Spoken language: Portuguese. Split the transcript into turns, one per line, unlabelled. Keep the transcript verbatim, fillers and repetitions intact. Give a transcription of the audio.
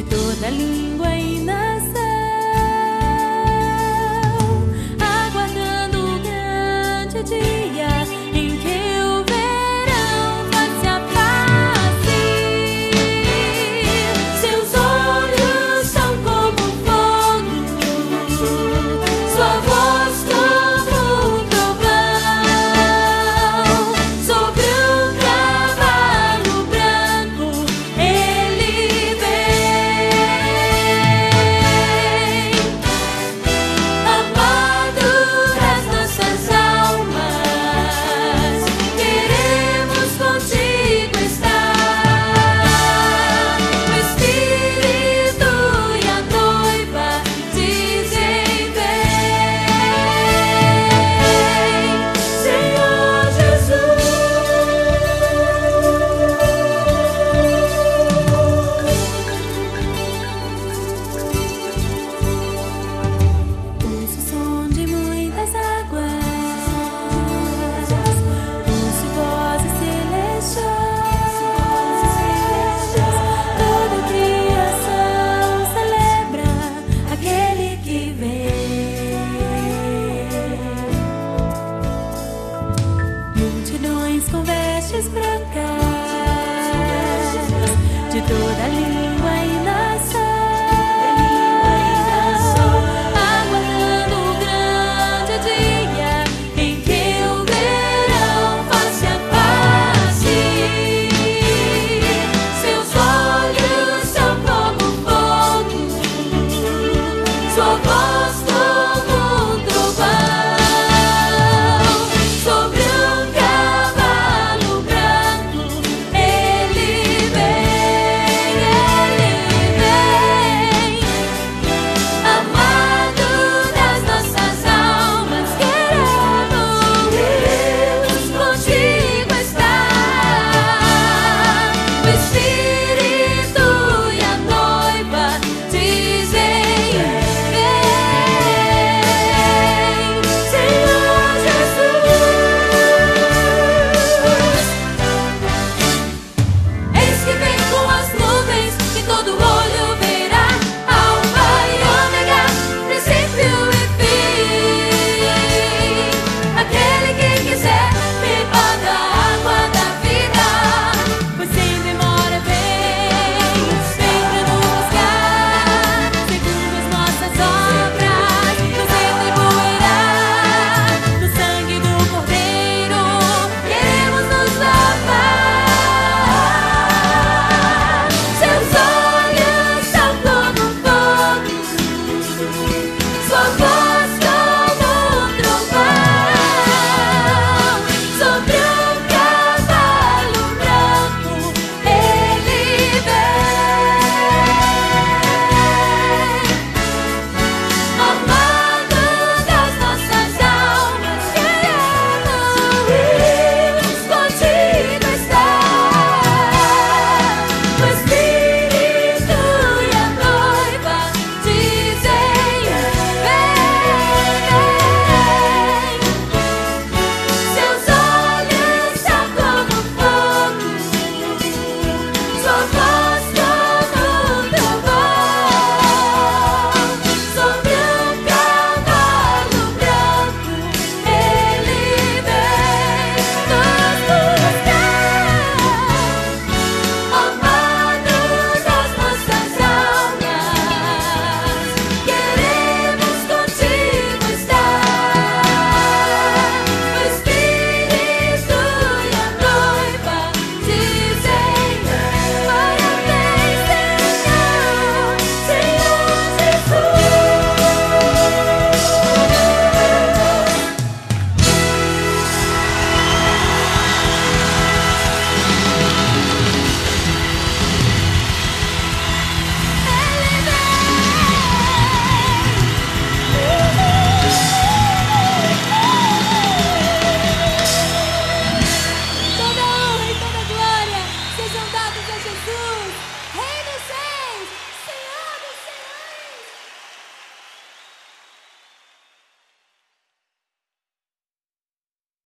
toda língua e nação, aguardando o grande dia em que o verão face a face. Seus olhos são como fogo, sua voz como um trovão. Sobre um cavalo branco ele vem, amado das nossas almas, queremos contigo estar. O Espírito e a noiva dizem: vem, Senhor Jesus. Ouço o som de muitas águas, ouço vozes celestiais. Toda criação celebra aquele que vem. Multidões com vestes brancas, de toda língua